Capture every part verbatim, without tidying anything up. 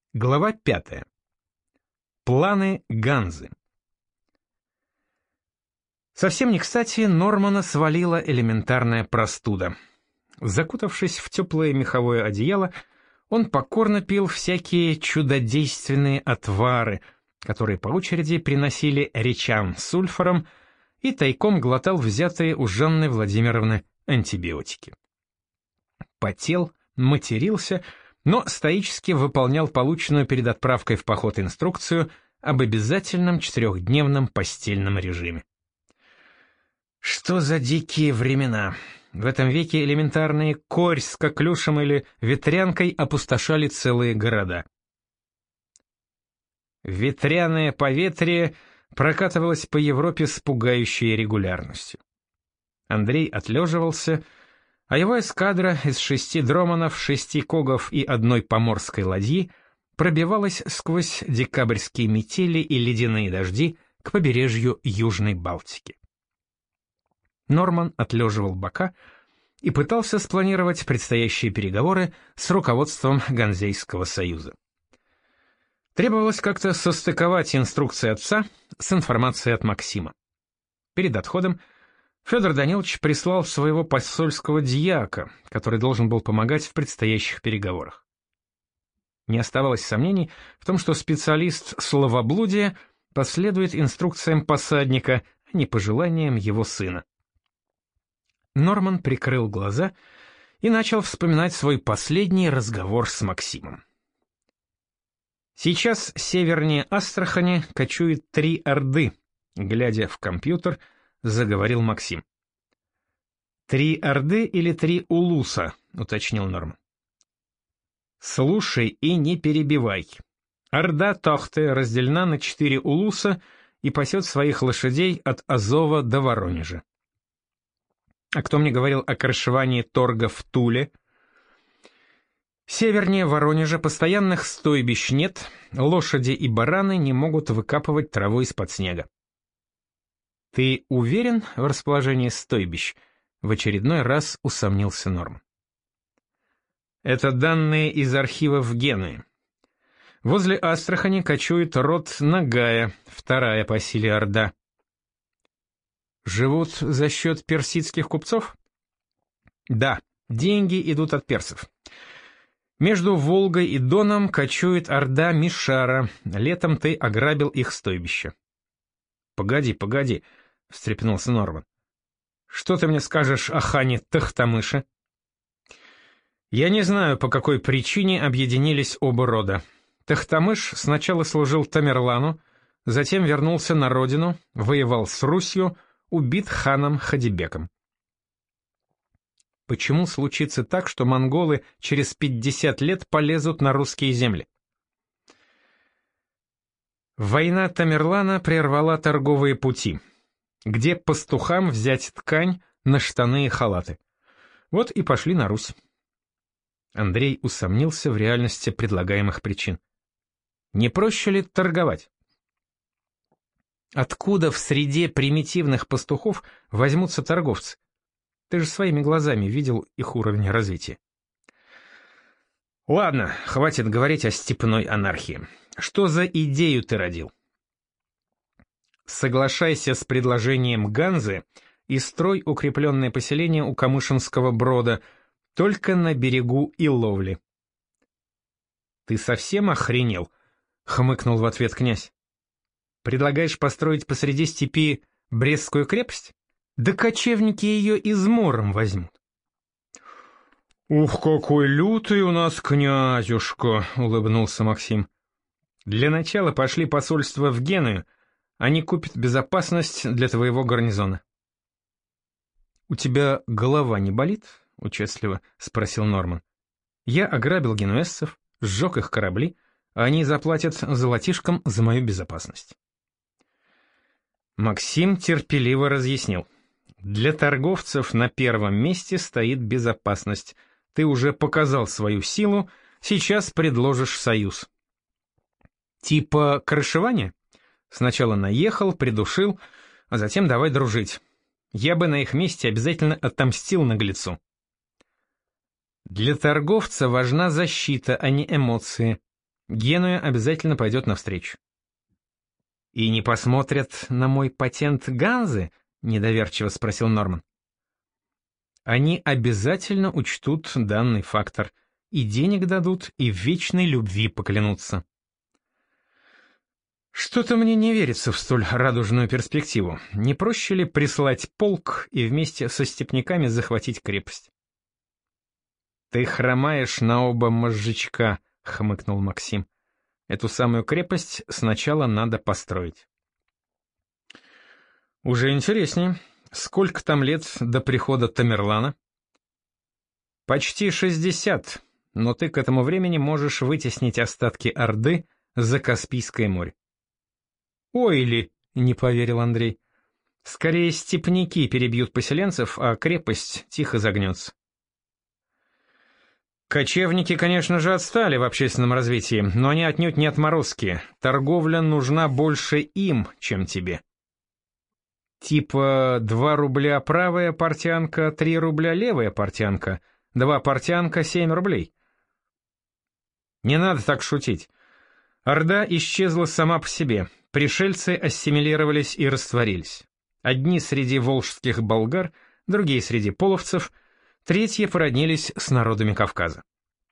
Глава пятая. Планы Ганзы. Совсем не кстати Нормана свалила элементарная простуда. Закутавшись в теплое меховое одеяло, он покорно пил всякие чудодейственные отвары, которые по очереди приносили речам с сульфором, и тайком глотал взятые у Жанны Владимировны антибиотики. Потел, матерился, но стоически выполнял полученную перед отправкой в поход инструкцию об обязательном четырехдневном постельном режиме. Что за дикие времена! В этом веке элементарные корь с коклюшем или ветрянкой опустошали целые города. Ветряное поветрие прокатывалось по Европе с пугающей регулярностью. Андрей отлеживался, а его эскадра из шести дроманов, шести когов и одной поморской ладьи пробивалась сквозь декабрьские метели и ледяные дожди к побережью Южной Балтики. Норман отлеживал бока и пытался спланировать предстоящие переговоры с руководством Ганзейского союза. Требовалось как-то состыковать инструкции отца с информацией от Максима. Перед отходом Федор Данилович прислал своего посольского дьяка, который должен был помогать в предстоящих переговорах. Не оставалось сомнений в том, что специалист словоблудия последует инструкциям посадника, а не пожеланиям его сына. Норман прикрыл глаза и начал вспоминать свой последний разговор с Максимом. Сейчас севернее Астрахани кочует три орды, глядя в компьютер, заговорил Максим. «Три орды или три улуса?» — уточнил Норман. «Слушай и не перебивай. Орда Тохты разделена на четыре улуса и пасет своих лошадей от Азова до Воронежа. А кто мне говорил о крышевании торга в Туле? Севернее Воронежа постоянных стойбищ нет, лошади и бараны не могут выкапывать траву из-под снега. Ты уверен в расположении стойбищ? В очередной раз усомнился Норман. Это данные из архивов Генуи. Возле Астрахани кочует род Нагая, вторая по силе орда. Живут за счет персидских купцов? Да, деньги идут от персов. Между Волгой и Доном кочует орда Мишара, летом ты ограбил их стойбище. Погоди, погоди, встрепенулся Норман. Что ты мне скажешь о хане Тохтамыше? Я не знаю, по какой причине объединились оба рода. Тохтамыш сначала служил Тамерлану, затем вернулся на родину, воевал с Русью, убит ханом Хадибеком. Почему случится так, что монголы через пятьдесят лет полезут на русские земли? Война Тамерлана прервала торговые пути. Где пастухам взять ткань на штаны и халаты? Вот и пошли на Русь. Андрей усомнился в реальности предлагаемых причин. Не проще ли торговать? Откуда в среде примитивных пастухов возьмутся торговцы? Ты же своими глазами видел их уровень развития. Ладно, хватит говорить о степной анархии. Что за идею ты родил? Соглашайся с предложением Ганзы и строй укрепленное поселение у Камышинского брода, только на берегу Иловли. Ты совсем охренел? Хмыкнул в ответ князь. Предлагаешь построить посреди степи Брестскую крепость? Да кочевники ее измором возьмут. «Ух, какой лютый у нас князюшка!» — улыбнулся Максим. «Для начала пошли посольства в Геную, они купят безопасность для твоего гарнизона». «У тебя голова не болит?» — участливо спросил Норман. «Я ограбил генуэзцев, сжег их корабли, а они заплатят золотишком за мою безопасность». Максим терпеливо разъяснил. «Для торговцев на первом месте стоит безопасность. Ты уже показал свою силу, сейчас предложишь союз». «Типа крышевания? Сначала наехал, придушил, а затем давай дружить. Я бы на их месте обязательно отомстил наглецу». «Для торговца важна защита, а не эмоции. Генуя обязательно пойдет навстречу. «И не посмотрят на мой патент Ганзы?» — недоверчиво спросил Норман. «Они обязательно учтут данный фактор, и денег дадут, и в вечной любви поклянутся». «Что-то мне не верится в столь радужную перспективу. Не проще ли прислать полк и вместе со степняками захватить крепость?» «Ты хромаешь на оба мозжечка», — хмыкнул Максим. «Эту самую крепость сначала надо построить». «Уже интереснее. Сколько там лет до прихода Тамерлана?» «Почти шестьдесят, но ты к этому времени можешь вытеснить остатки Орды за Каспийское море». «Ой ли!» — не поверил Андрей. «Скорее степняки перебьют поселенцев, а крепость тихо загнется». Кочевники, конечно же, отстали в общественном развитии, но они отнюдь не отморозки. Торговля нужна больше им, чем тебе. Типа два рубля правая портянка, три рубля левая портянка, два портянка, семь рублей. Не надо так шутить. Орда исчезла сама по себе, пришельцы ассимилировались и растворились. Одни среди волжских болгар, другие среди половцев, третьи породнились с народами Кавказа.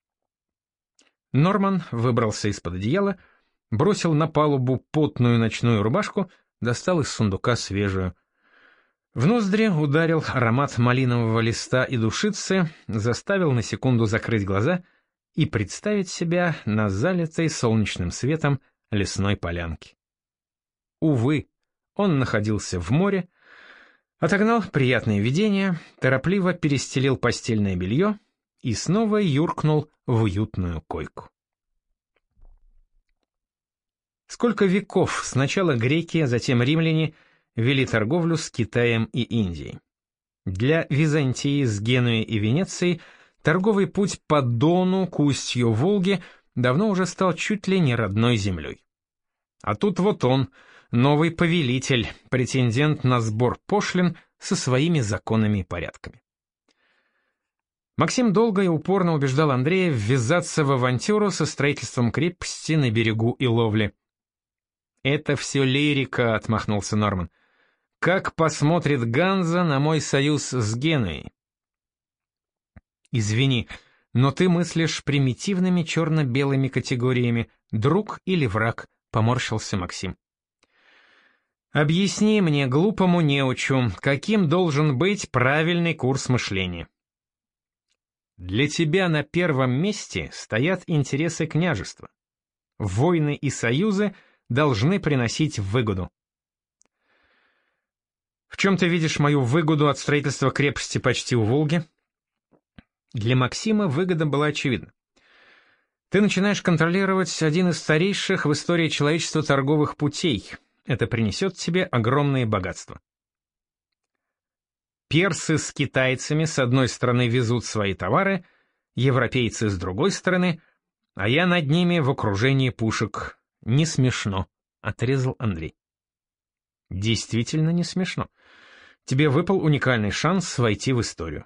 Норман выбрался из-под одеяла, бросил на палубу потную ночную рубашку, достал из сундука свежую. В ноздри ударил аромат малинового листа и душицы, заставил на секунду закрыть глаза и представить себя на залитой солнечным светом лесной полянке. Увы, он находился в море, отогнал приятные видения, торопливо перестелил постельное белье и снова юркнул в уютную койку. Сколько веков сначала греки, а затем римляне вели торговлю с Китаем и Индией. Для Византии с Генуей и Венецией торговый путь по Дону к устью Волги давно уже стал чуть ли не родной землей. А тут вот он, новый повелитель, претендент на сбор пошлин со своими законами и порядками. Максим долго и упорно убеждал Андрея ввязаться в авантюру со строительством крепости на берегу Иловли. «Это все лирика», — отмахнулся Норман. «Как посмотрит Ганза на мой союз с Генуей?» «Извини, но ты мыслишь примитивными черно-белыми категориями, друг или враг», — поморщился Максим. «Объясни мне, глупому неучу, каким должен быть правильный курс мышления?» «Для тебя на первом месте стоят интересы княжества. Войны и союзы должны приносить выгоду». «В чем ты видишь мою выгоду от строительства крепости почти у Волги?» Для Максима выгода была очевидна. Ты начинаешь контролировать один из старейших в истории человечества торговых путей. Это принесет тебе огромные богатства. Персы с китайцами с одной стороны везут свои товары, европейцы с другой стороны, а я над ними в окружении пушек. Не смешно, — отрезал Андрей. Действительно не смешно. Тебе выпал уникальный шанс войти в историю.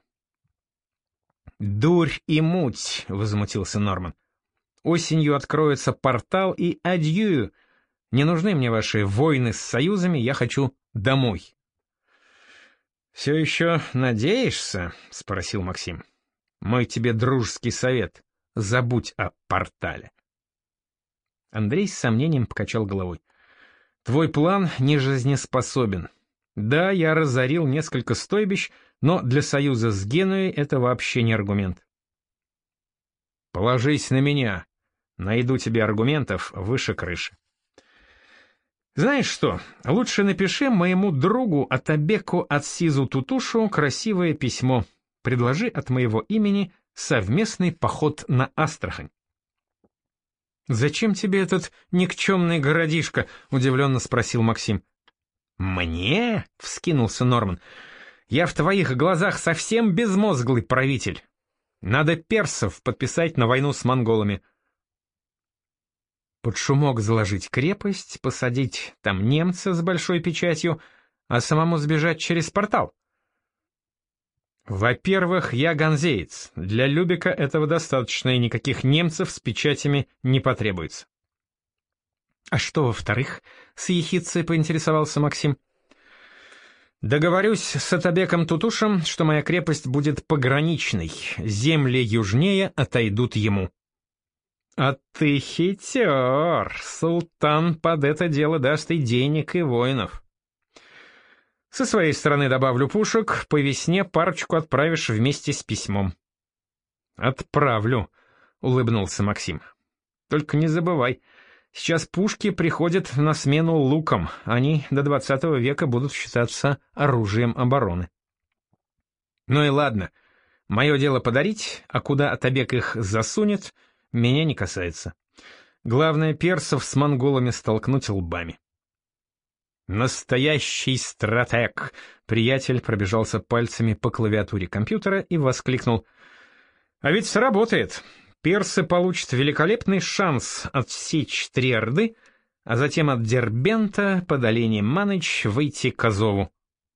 «Дурь и муть», — возмутился Норман. «Осенью откроется портал и адью. Не нужны мне ваши войны с союзами, я хочу домой». «Все еще надеешься?» — спросил Максим. «Мой тебе дружеский совет. Забудь о портале». Андрей с сомнением покачал головой. «Твой план не жизнеспособен. Да, я разорил несколько стойбищ, но для союза с Генуей это вообще не аргумент». «Положись на меня. Найду тебе аргументов выше крыши». «Знаешь что, лучше напиши моему другу Атабеку Ацизу Тутушу красивое письмо. Предложи от моего имени совместный поход на Астрахань». «Зачем тебе этот никчемный городишко?» — удивленно спросил Максим. «Мне?» — вскинулся Норман. «Я в твоих глазах совсем безмозглый правитель. Надо персов подписать на войну с монголами. Под шумок заложить крепость, посадить там немца с большой печатью, а самому сбежать через портал». Во-первых, я ганзеец. Для Любека этого достаточно, и никаких немцев с печатями не потребуется. А что во-вторых? С ехидцей поинтересовался Максим. Договорюсь с Атабеком Тутушем, что моя крепость будет пограничной, земли южнее отойдут ему. А ты хитер, султан под это дело даст и денег, и воинов. Со своей стороны добавлю пушек, по весне парочку отправишь вместе с письмом. Отправлю, улыбнулся Максим. Только не забывай, сейчас пушки приходят на смену лукам, они до двадцатого века будут считаться оружием обороны. Ну и ладно, мое дело подарить, а куда Атабек их засунет, меня не касается. Главное, персов с монголами столкнуть лбами. «Настоящий стратег!» Приятель пробежался пальцами по клавиатуре компьютера и воскликнул. «А ведь сработает! Персы получат великолепный шанс отсечь три орды, а затем от Дербента под Оленей Маныч выйти к Азову».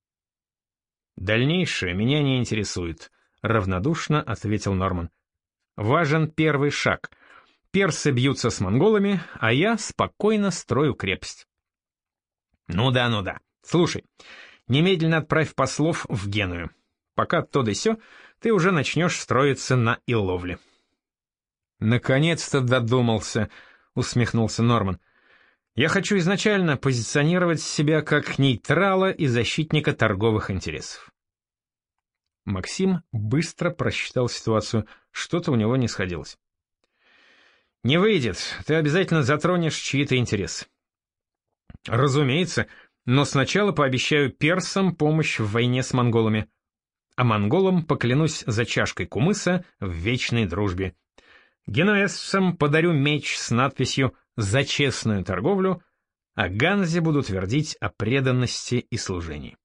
«Дальнейшее меня не интересует», — равнодушно ответил Норман. «Важен первый шаг. Персы бьются с монголами, а я спокойно строю крепость». «Ну да, ну да. Слушай, немедленно отправь послов в Геную. Пока то да сё, ты уже начнешь строиться на Иловле». «Наконец-то додумался», — усмехнулся Норман. «Я хочу изначально позиционировать себя как нейтрала и защитника торговых интересов». Максим быстро просчитал ситуацию, что-то у него не сходилось. «Не выйдет, ты обязательно затронешь чьи-то интересы». «Разумеется, но сначала пообещаю персам помощь в войне с монголами, а монголам поклянусь за чашкой кумыса в вечной дружбе. Генуэзцам подарю меч с надписью «За честную торговлю», а Ганзе буду твердить о преданности и служении».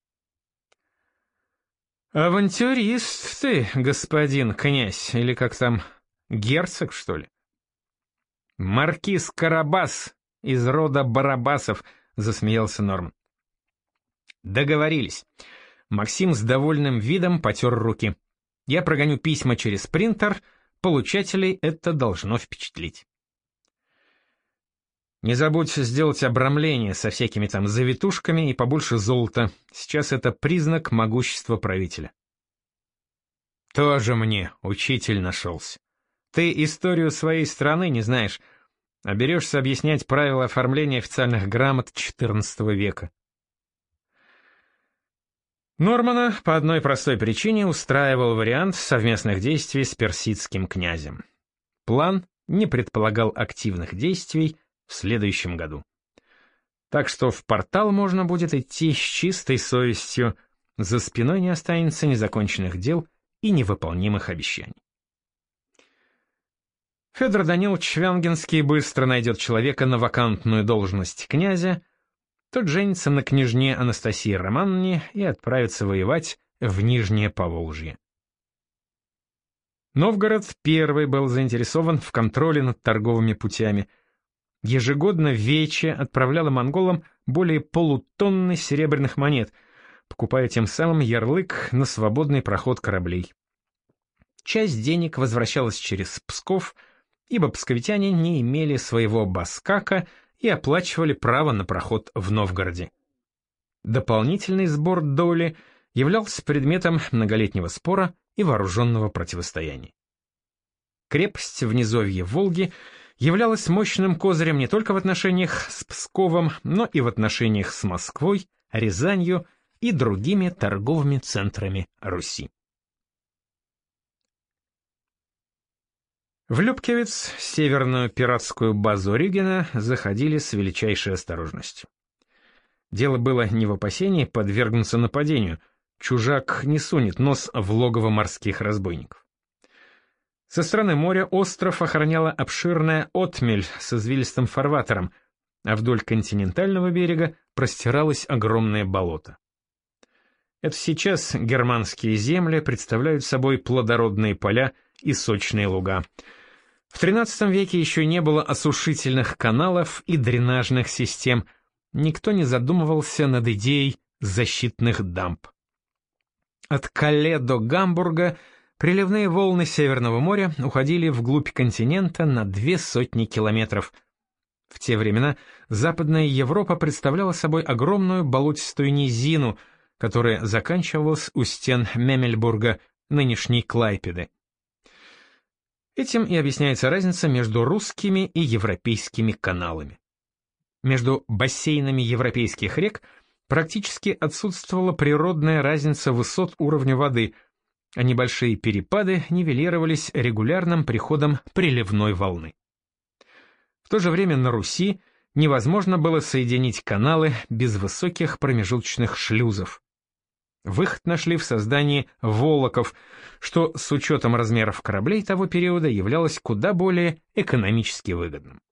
«Авантюрист ты, господин князь, или как там, герцог, что ли?» «Маркиз Карабас из рода Барабасов», — засмеялся Норман. «Договорились». Максим с довольным видом потер руки. «Я прогоню письма через принтер, получателей это должно впечатлить». «Не забудь сделать обрамление со всякими там завитушками и побольше золота. Сейчас это признак могущества правителя». «Тоже мне учитель нашелся. Ты историю своей страны не знаешь, а берешься объяснять правила оформления официальных грамот четырнадцатого века». Нормана по одной простой причине устраивал вариант совместных действий с персидским князем. План не предполагал активных действий в следующем году. Так что в портал можно будет идти с чистой совестью, за спиной не останется незаконченных дел и невыполнимых обещаний. Федор Данилович Вянгинский быстро найдет человека на вакантную должность князя, тот женится на княжне Анастасии Романовне и отправится воевать в Нижнее Поволжье. Новгород первый был заинтересован в контроле над торговыми путями. Ежегодно Вече отправляла монголам более полутонны серебряных монет, покупая тем самым ярлык на свободный проход кораблей. Часть денег возвращалась через Псков, ибо псковитяне не имели своего баскака и оплачивали право на проход в Новгороде. Дополнительный сбор доли являлся предметом многолетнего спора и вооруженного противостояния. Крепость в низовье Волги являлась мощным козырем не только в отношениях с Псковом, но и в отношениях с Москвой, Рязанью и другими торговыми центрами Руси. В Любкевец, северную пиратскую базу Рюгена, заходили с величайшей осторожностью. Дело было не в опасении подвергнуться нападению, чужак не сунет нос в логово морских разбойников. Со стороны моря остров охраняла обширная отмель с извилистым фарватером, а вдоль континентального берега простиралось огромное болото. Это сейчас германские земли представляют собой плодородные поля и сочные луга. В тринадцатом веке еще не было осушительных каналов и дренажных систем, никто не задумывался над идеей защитных дамб. От Кале до Гамбурга приливные волны Северного моря уходили вглубь континента на две сотни километров. В те времена Западная Европа представляла собой огромную болотистую низину, которая заканчивалась у стен Мемельбурга, нынешней Клайпеды. Этим и объясняется разница между русскими и европейскими каналами. Между бассейнами европейских рек практически отсутствовала природная разница высот уровня воды, а небольшие перепады нивелировались регулярным приходом приливной волны. В то же время на Руси невозможно было соединить каналы без высоких промежуточных шлюзов. Выход нашли в создании волоков, что с учетом размеров кораблей того периода являлось куда более экономически выгодным.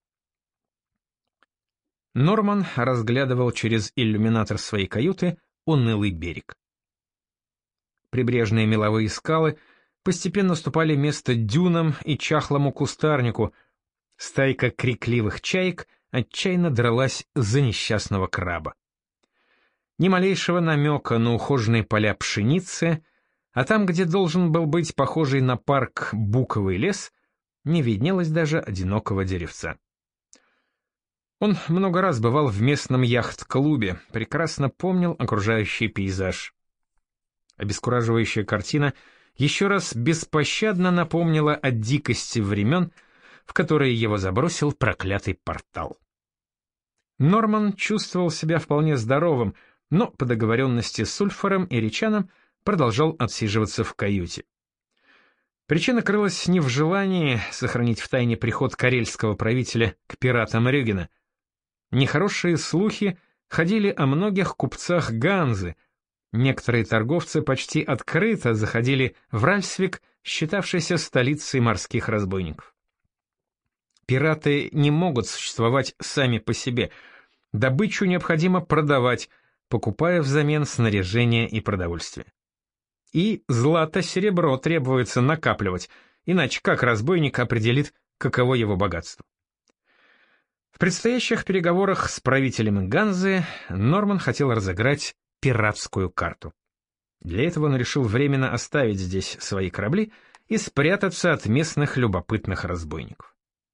Норман разглядывал через иллюминатор своей каюты унылый берег. Прибрежные меловые скалы постепенно уступали место дюнам и чахлому кустарнику. Стайка крикливых чаек отчаянно дралась за несчастного краба. Ни малейшего намека на ухоженные поля пшеницы, а там, где должен был быть похожий на парк буковый лес, не виднелось даже одинокого деревца. Он много раз бывал в местном яхт-клубе, прекрасно помнил окружающий пейзаж. Обескураживающая картина еще раз беспощадно напомнила о дикости времен, в которые его забросил проклятый портал. Норман чувствовал себя вполне здоровым, но по договоренности с Ульфором и Ричаном продолжал отсиживаться в каюте. Причина крылась не в желании сохранить в тайне приход карельского правителя к пиратам Рюгена. Нехорошие слухи ходили о многих купцах Ганзы. Некоторые торговцы почти открыто заходили в Ральсвик, считавшийся столицей морских разбойников. Пираты не могут существовать сами по себе. Добычу необходимо продавать, покупая взамен снаряжение и продовольствие. И злато-серебро требуется накапливать, иначе как разбойник определит, каково его богатство? В предстоящих переговорах с правителем Ганзы Норман хотел разыграть пиратскую карту. Для этого он решил временно оставить здесь свои корабли и спрятаться от местных любопытных разбойников.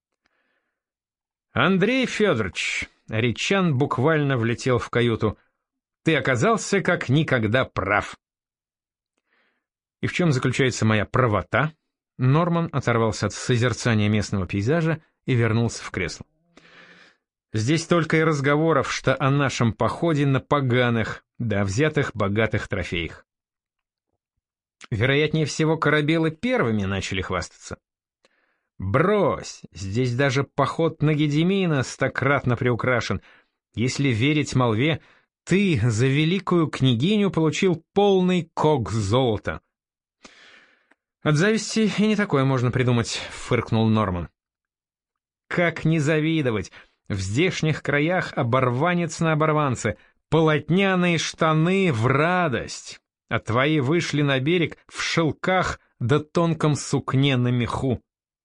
«Андрей Федорович», — Ричан буквально влетел в каюту, — «ты оказался как никогда прав». И в чем заключается моя правота? Норман оторвался от созерцания местного пейзажа и вернулся в кресло. Здесь только и разговоров, что о нашем походе на поганых, да взятых богатых трофеях. Вероятнее всего, корабелы первыми начали хвастаться. Брось, здесь даже поход на Гедемина стократно приукрашен. Если верить молве, ты за великую княгиню получил полный кок золота. От зависти и не такое можно придумать, фыркнул Норман. Как не завидовать? В здешних краях оборванец на оборванце, полотняные штаны в радость, а твои вышли на берег в шелках да тонком сукне на меху.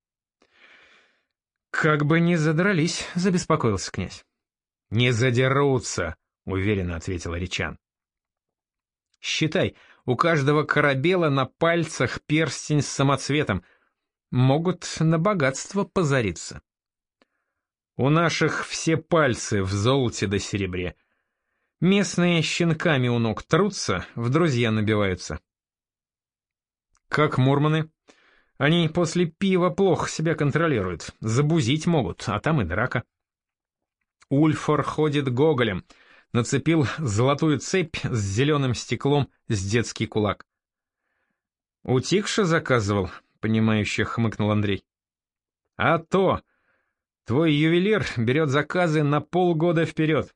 Как бы не задрались, забеспокоился князь. Не задерутся, уверенно ответил Ричан. Считай, у каждого корабела на пальцах перстень с самоцветом. Могут на богатство позариться. У наших все пальцы в золоте да серебре. Местные щенками у ног трутся, в друзья набиваются. Как мурманы? Они после пива плохо себя контролируют, забузить могут, а там и драка. Ульфор ходит гоголем, нацепил золотую цепь с зеленым стеклом с детский кулак. «Утикша заказывал», — понимающе хмыкнул Андрей. «А то! Твой ювелир берет заказы на полгода вперед».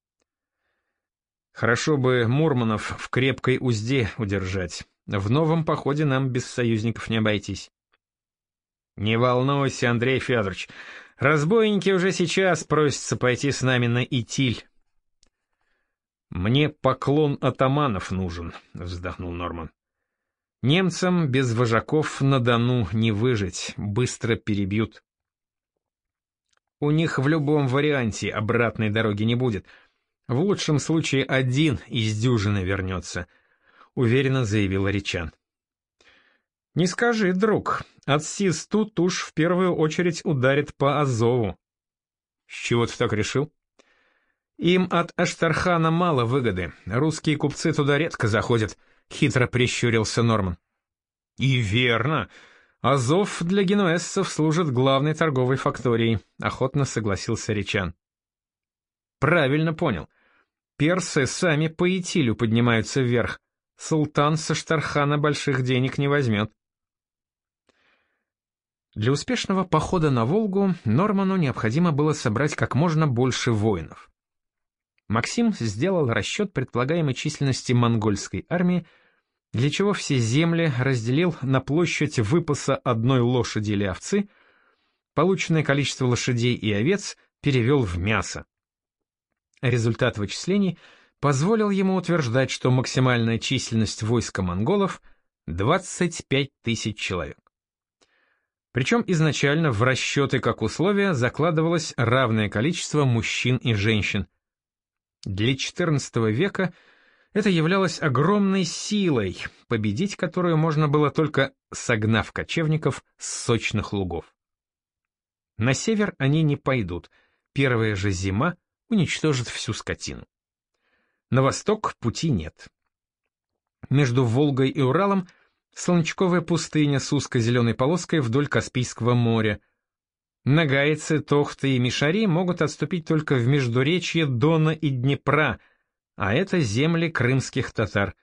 «Хорошо бы Мурманов в крепкой узде удержать. В новом походе нам без союзников не обойтись». «Не волнуйся, Андрей Федорович, разбойники уже сейчас просятся пойти с нами на Итиль». «Мне поклон атаманов нужен», — вздохнул Норман. «Немцам без вожаков на Дону не выжить, быстро перебьют». «У них в любом варианте обратной дороги не будет. В лучшем случае один из дюжины вернется. — уверенно заявила Ричан. «Не скажи, друг, от СИЗ тут уж в первую очередь ударит по Азову». «С чего ты так решил?» «Им от Аштархана мало выгоды, русские купцы туда редко заходят», — хитро прищурился Норман. «И верно. Азов для генуэзцев служит главной торговой факторией», — охотно согласился Ричан. «Правильно понял. Персы сами по Итилю поднимаются вверх. Султан со Аштархана больших денег не возьмет». Для успешного похода на Волгу Норману необходимо было собрать как можно больше воинов. Максим сделал расчет предполагаемой численности монгольской армии, для чего все земли разделил на площадь выпаса одной лошади или овцы, полученное количество лошадей и овец перевел в мясо. Результат вычислений позволил ему утверждать, что максимальная численность войска монголов — двадцать пять тысяч человек. Причем изначально в расчеты как условие закладывалось равное количество мужчин и женщин. Для четырнадцатого века это являлось огромной силой, победить которую можно было только согнав кочевников с сочных лугов. На север они не пойдут, первая же зима уничтожит всю скотину. На восток пути нет. Между Волгой и Уралом солончаковая пустыня с узкой зеленой полоской вдоль Каспийского моря. Нагайцы, Тохты и Мишари могут отступить только в междуречье Дона и Днепра, а это земли крымских татар,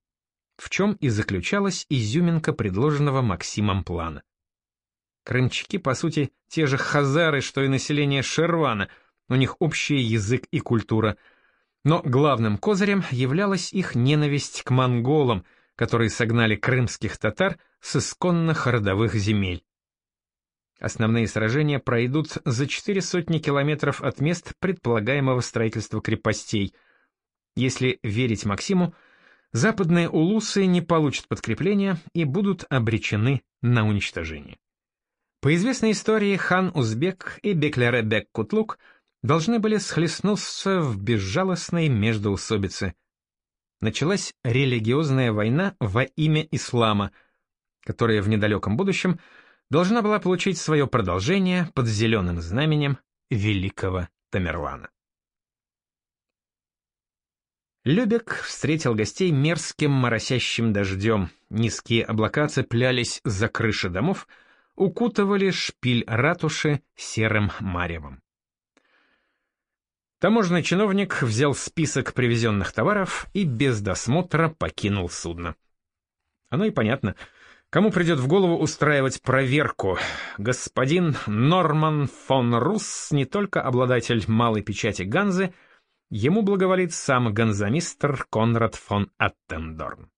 в чем и заключалась изюминка предложенного Максимом плана. Крымчаки, по сути, те же хазары, что и население Шервана, у них общий язык и культура, но главным козырем являлась их ненависть к монголам, которые согнали крымских татар с исконных родовых земель. Основные сражения пройдут за четыре сотни километров от мест предполагаемого строительства крепостей. Если верить Максиму, западные улусы не получат подкрепления и будут обречены на уничтожение. По известной истории хан Узбек и Беклере-бек-Кутлук должны были схлестнуться в безжалостной междоусобице. Началась религиозная война во имя ислама, которая в недалеком будущем должна была получить свое продолжение под зеленым знаменем великого Тамерлана. Любек встретил гостей мерзким моросящим дождем, низкие облака цеплялись за крыши домов, укутывали шпиль ратуши серым маревом. Таможенный чиновник взял список привезенных товаров и без досмотра покинул судно. Оно и понятно. Кому придет в голову устраивать проверку? Господин Норман фон Рус не только обладатель малой печати Ганзы, ему благоволит сам ганзамистр Конрад фон Аттендорн.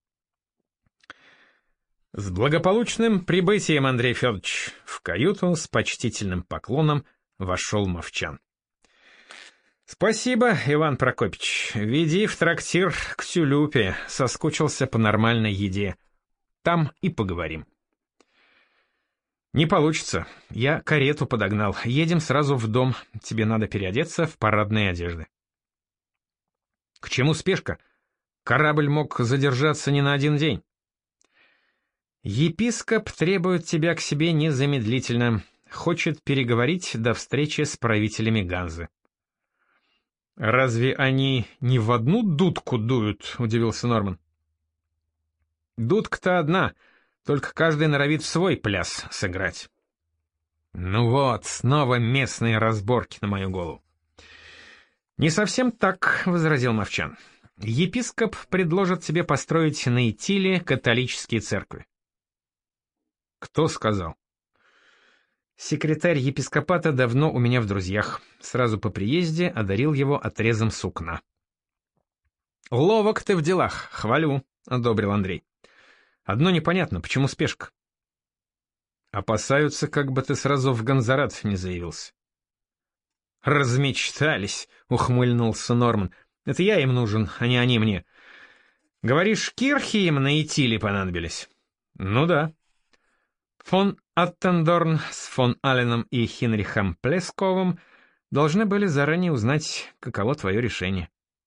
«С благополучным прибытием, Андрей Федорович!» В каюту с почтительным поклоном вошел Мовчан. «Спасибо, Иван Прокопич. Веди в трактир к Тюлюпе, соскучился по нормальной еде. Там и поговорим». «Не получится. Я карету подогнал. Едем сразу в дом. Тебе надо переодеться в парадные одежды». «К чему спешка? Корабль мог задержаться не на один день». «Епископ требует тебя к себе незамедлительно. Хочет переговорить до встречи с правителями Ганзы». «Разве они не в одну дудку дуют?» — удивился Норман. «Дудка-то одна, только каждый норовит в свой пляс сыграть». «Ну вот, снова местные разборки на мою голову». «Не совсем так», — возразил Мовчан. «Епископ предложит тебе построить на Итиле католические церкви». «Кто сказал?» «Секретарь епископата давно у меня в друзьях. Сразу по приезде одарил его отрезом сукна». «Ловок ты в делах, хвалю», — одобрил Андрей. «Одно непонятно, почему спешка?» «Опасаются, как бы ты сразу в Ганзарат не заявился». «Размечтались», — ухмыльнулся Норман. «Это я им нужен, а не они мне. Говоришь, кирхи им на Итиле понадобились?» «Ну да». Фон Аттендорн с фон Аленом и Хинрихом Плесковым должны были заранее узнать, каково твое решение.